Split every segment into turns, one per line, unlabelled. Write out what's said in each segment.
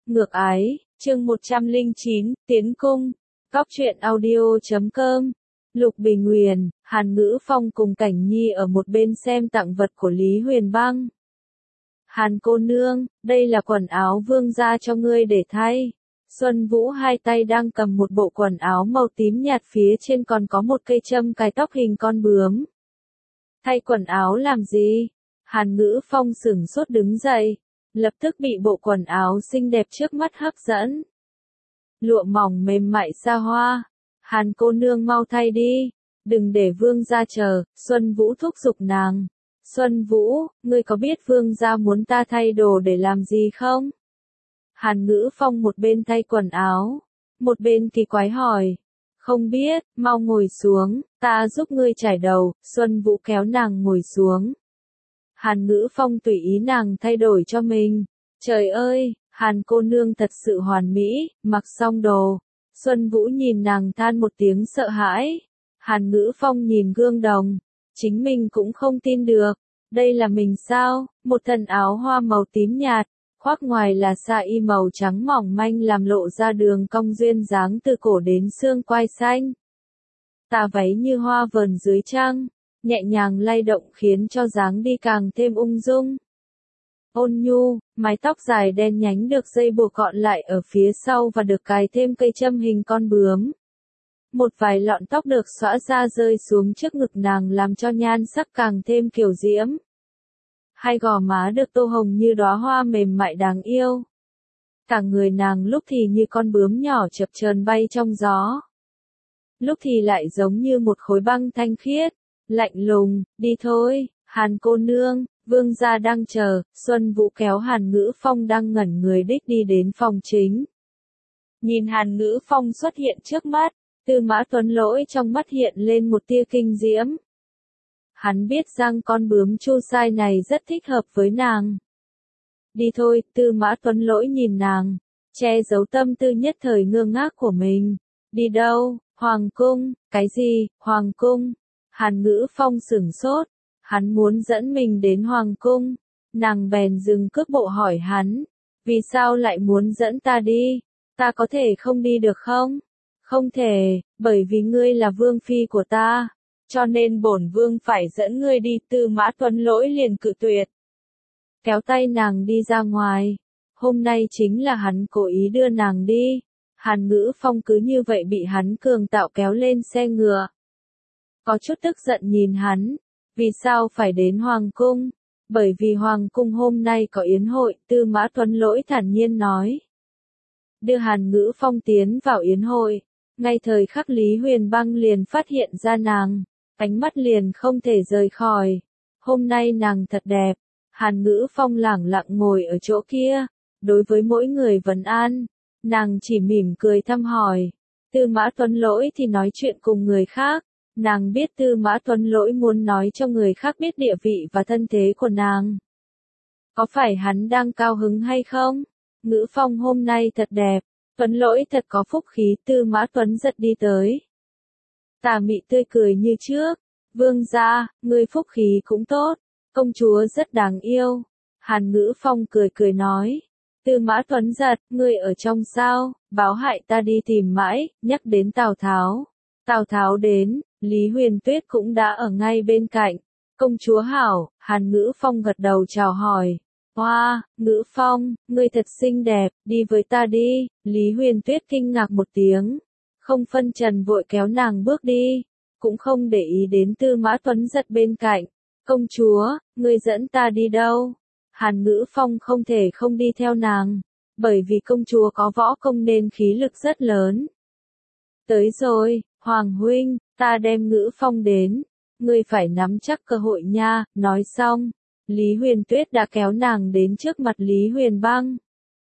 Ngược ái, chương 109, Tiến Cung, Cóc truyện audio.com. Lục Bình Nguyền, Hàn Ngữ Phong cùng Cảnh Nhi ở một bên xem tặng vật của Lý Huyền Băng. Hàn cô nương, đây là quần áo vương gia cho ngươi để thay. Xuân Vũ hai tay đang cầm một bộ quần áo màu tím nhạt, phía trên còn có một cây châm cài tóc hình con bướm. Thay quần áo làm gì? Hàn Ngữ Phong sửng sốt đứng dậy, lập tức bị bộ quần áo xinh đẹp trước mắt hấp dẫn. Lụa mỏng mềm mại xa hoa. Hàn cô nương mau thay đi, đừng để vương gia chờ. Xuân Vũ thúc giục nàng. Xuân Vũ, ngươi có biết vương gia muốn ta thay đồ để làm gì không? Hàn Ngữ Phong một bên thay quần áo, một bên kỳ quái hỏi. Không biết, mau ngồi xuống, ta giúp ngươi chải đầu. Xuân Vũ kéo nàng ngồi xuống. Hàn Ngữ Phong tùy ý nàng thay đổi cho mình. Trời ơi, Hàn cô nương thật sự hoàn mỹ. Mặc xong đồ, Xuân Vũ nhìn nàng than một tiếng sợ hãi. Hàn Ngữ Phong nhìn gương đồng, chính mình cũng không tin được. Đây là mình sao? Một thân áo hoa màu tím nhạt, khoác ngoài là sa y màu trắng mỏng manh làm lộ ra đường cong duyên dáng từ cổ đến xương quai xanh. Tà váy như hoa vờn dưới trăng, nhẹ nhàng lay động khiến cho dáng đi càng thêm ung dung. Ôn nhu, mái tóc dài đen nhánh được dây buộc gọn lại ở phía sau và được cài thêm cây châm hình con bướm. Một vài lọn tóc được xõa ra rơi xuống trước ngực nàng làm cho nhan sắc càng thêm kiều diễm. Hai gò má được tô hồng như đóa hoa mềm mại đáng yêu. Cả người nàng lúc thì như con bướm nhỏ chập chờn bay trong gió, lúc thì lại giống như một khối băng thanh khiết, lạnh lùng. Đi thôi, Hàn cô nương, vương gia đang chờ. Xuân Vũ kéo Hàn Ngữ Phong đang ngẩn người đích đi đến phòng chính. Nhìn Hàn Ngữ Phong xuất hiện trước mắt, Tư Mã Tuấn Lỗi trong mắt hiện lên một tia kinh diễm. Hắn biết rằng con bướm chu sai này rất thích hợp với nàng. Đi thôi. Tư Mã Tuấn Lỗi nhìn nàng, che giấu tâm tư nhất thời ngơ ngác của mình. Đi đâu? Hoàng cung. Cái gì? Hoàng cung? Hàn Ngữ Phong sửng sốt. Hắn muốn dẫn mình đến Hoàng cung. Nàng bèn dừng cước bộ hỏi hắn. Vì sao lại muốn dẫn ta đi? Ta có thể không đi được không? Không thể, bởi vì ngươi là vương phi của ta, cho nên bổn vương phải dẫn ngươi đi. Tư Mã Tuấn Lỗi liền cự tuyệt, kéo tay nàng đi ra ngoài. Hôm nay chính là hắn cố ý đưa nàng đi. Hàn Ngữ Phong cứ như vậy bị hắn cường tạo kéo lên xe ngựa. Có chút tức giận nhìn hắn. Vì sao phải đến Hoàng cung? Bởi vì Hoàng cung hôm nay có yến hội. Tư Mã Tuấn Lỗi thản nhiên nói. Đưa Hàn Ngữ Phong tiến vào yến hội. Ngay thời khắc Lý Huyền Băng liền phát hiện ra nàng, ánh mắt liền không thể rời khỏi. Hôm nay nàng thật đẹp. Hàn Ngữ Phong lẳng lặng ngồi ở chỗ kia, đối với mỗi người vấn an, nàng chỉ mỉm cười thăm hỏi. Tư Mã Tuấn Lỗi thì nói chuyện cùng người khác. Nàng biết Tư Mã Tuấn Lỗi muốn nói cho người khác biết địa vị và thân thế của nàng. Có phải hắn đang cao hứng hay không? Ngữ Phong hôm nay thật đẹp. Tuấn Lỗi thật có phúc khí. Tư Mã Tuấn giật đi tới. Tà mị tươi cười như trước. Vương gia, ngươi phúc khí cũng tốt. Công chúa rất đáng yêu. Hàn Ngữ Phong cười cười nói. Tư Mã Tuấn giật, ngươi ở trong sao? Báo hại ta đi tìm mãi. Nhắc đến Tào Tháo. Tào Tháo đến, Lý Huyền Tuyết cũng đã ở ngay bên cạnh. Công chúa hảo. Hàn Ngữ Phong gật đầu chào hỏi. Hoa, Ngữ Phong, ngươi thật xinh đẹp, đi với ta đi. Lý Huyền Tuyết kinh ngạc một tiếng, không phân trần vội kéo nàng bước đi, cũng không để ý đến Tư Mã Tuấn giật bên cạnh. Công chúa, ngươi dẫn ta đi đâu? Hàn Ngữ Phong không thể không đi theo nàng, bởi vì công chúa có võ công nên khí lực rất lớn. Tới rồi, Hoàng huynh, ta đem Ngữ Phong đến, ngươi phải nắm chắc cơ hội nha. Nói xong, Lý Huyền Tuyết đã kéo nàng đến trước mặt Lý Huyền Băng.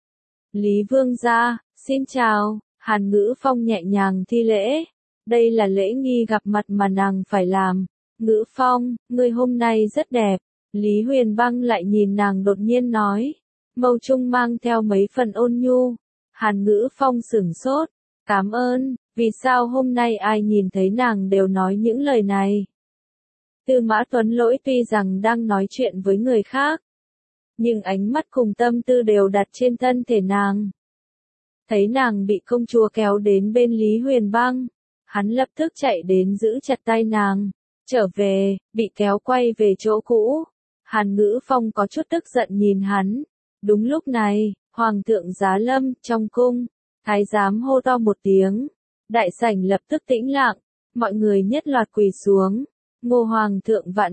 Lý vương gia, xin chào. Hàn Ngữ Phong nhẹ nhàng thi lễ. Đây là lễ nghi gặp mặt mà nàng phải làm. Ngữ Phong, ngươi hôm nay rất đẹp. Lý Huyền Băng lại nhìn nàng đột nhiên nói. Mâu trung mang theo mấy phần ôn nhu. Hàn Ngữ Phong sửng sốt. Cảm ơn. Vì sao hôm nay ai nhìn thấy nàng đều nói những lời này? Tư Mã Tuấn Lỗi tuy rằng đang nói chuyện với người khác, nhưng ánh mắt cùng tâm tư đều đặt trên thân thể nàng. Thấy nàng bị công chúa kéo đến bên Lý Huyền Băng, hắn lập tức chạy đến giữ chặt tay nàng, trở về, bị kéo quay về chỗ cũ. Hàn Ngữ Phong có chút tức giận nhìn hắn. Đúng lúc này, Hoàng thượng giá lâm, trong cung, thái giám hô to một tiếng. Đại sảnh lập tức tĩnh lặng, mọi người nhất loạt quỳ xuống. Ngô Hoàng thượng vạn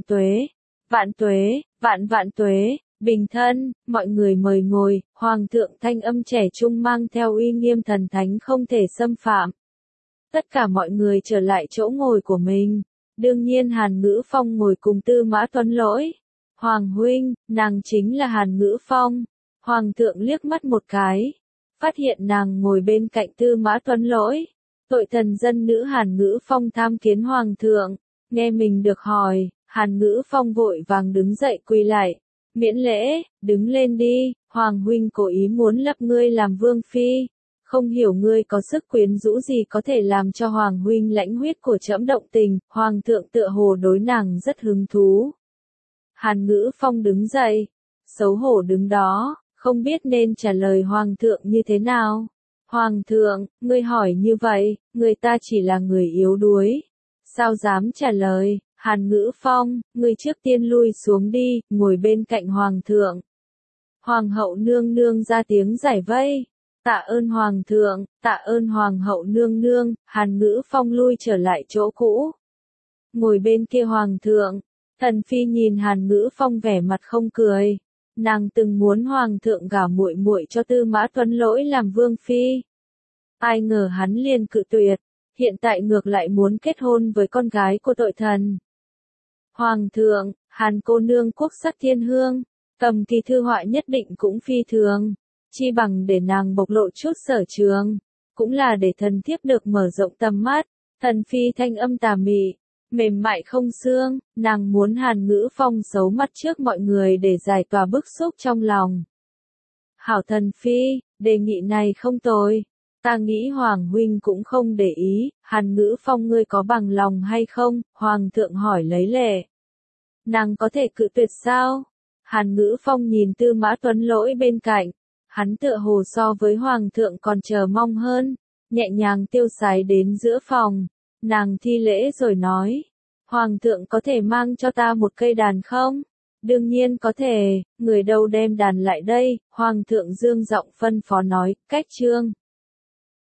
tuế, vạn tuế, bình thân, mọi người mời ngồi. Hoàng thượng thanh âm trẻ trung mang theo uy nghiêm thần thánh không thể xâm phạm. Tất cả mọi người trở lại chỗ ngồi của mình. Đương nhiên Hàn Ngữ Phong ngồi cùng Tư Mã Tuấn Lỗi. Hoàng huynh, nàng chính là Hàn Ngữ Phong. Hoàng thượng liếc mắt một cái, phát hiện nàng ngồi bên cạnh Tư Mã Tuấn Lỗi. Tội thần dân nữ Hàn Ngữ Phong tham kiến Hoàng thượng, nghe mình được hỏi, Hàn Ngữ Phong vội vàng đứng dậy quỳ lại. Miễn lễ, đứng lên đi, Hoàng huynh cố ý muốn lập ngươi làm vương phi. Không hiểu ngươi có sức quyến rũ gì có thể làm cho Hoàng huynh lãnh huyết của trẫm động tình. Hoàng thượng tựa hồ đối nàng rất hứng thú. Hàn Ngữ Phong đứng dậy, xấu hổ đứng đó, không biết nên trả lời Hoàng thượng như thế nào. Hoàng thượng, ngươi hỏi như vậy, người ta chỉ là người yếu đuối. Sao dám trả lời? Hàn Ngữ Phong, ngươi trước tiên lui xuống đi, ngồi bên cạnh Hoàng thượng. Hoàng hậu nương nương ra tiếng giải vây. Tạ ơn Hoàng thượng, tạ ơn Hoàng hậu nương nương. Hàn Ngữ Phong lui trở lại chỗ cũ. Ngồi bên kia Hoàng thượng, Thần Phi nhìn Hàn Ngữ Phong vẻ mặt không cười. Nàng từng muốn Hoàng thượng gả muội muội cho Tư Mã Tuấn Lỗi làm vương phi. Ai ngờ hắn liền cự tuyệt, hiện tại ngược lại muốn kết hôn với con gái của tội thần. Hoàng thượng, Hàn cô nương quốc sắc thiên hương, cầm kỳ thư họa nhất định cũng phi thường, chi bằng để nàng bộc lộ chút sở trường, cũng là để thần thiếp được mở rộng tầm mắt. Thần Phi thanh âm tà mị, mềm mại không xương, nàng muốn Hàn Ngữ Phong xấu mặt trước mọi người để giải tỏa bức xúc trong lòng. Hảo Thần Phi, đề nghị này không tồi. Ta nghĩ Hoàng huynh cũng không để ý. Hàn Ngữ Phong ngươi có bằng lòng hay không? Hoàng thượng hỏi lấy lệ. Nàng có thể cự tuyệt sao? Hàn Ngữ Phong nhìn Tư Mã Tuấn Lỗi bên cạnh. Hắn tựa hồ so với Hoàng thượng còn chờ mong hơn. Nhẹ nhàng tiêu sái đến giữa phòng. Nàng thi lễ rồi nói. Hoàng thượng có thể mang cho ta một cây đàn không? Đương nhiên có thể, người đâu đem đàn lại đây. Hoàng thượng dương giọng phân phó nói, cách chương.